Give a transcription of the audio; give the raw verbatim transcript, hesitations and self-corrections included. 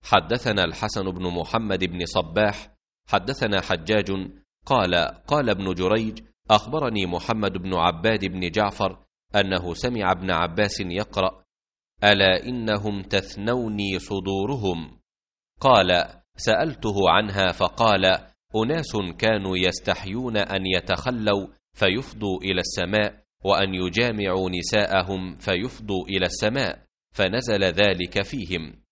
حدثنا الحسن بن محمد بن صباح حدثنا حجاج قال قال ابن جريج أخبرني محمد بن عباد بن جعفر أنه سمع ابن عباس يقرأ: ألا إنهم تثنوني صدورهم. قال: سألته عنها فقال: أناس كانوا يستحيون أن يتخلوا فيفضوا إلى السماء، وأن يجامعوا نساءهم فيفضوا إلى السماء، فنزل ذلك فيهم.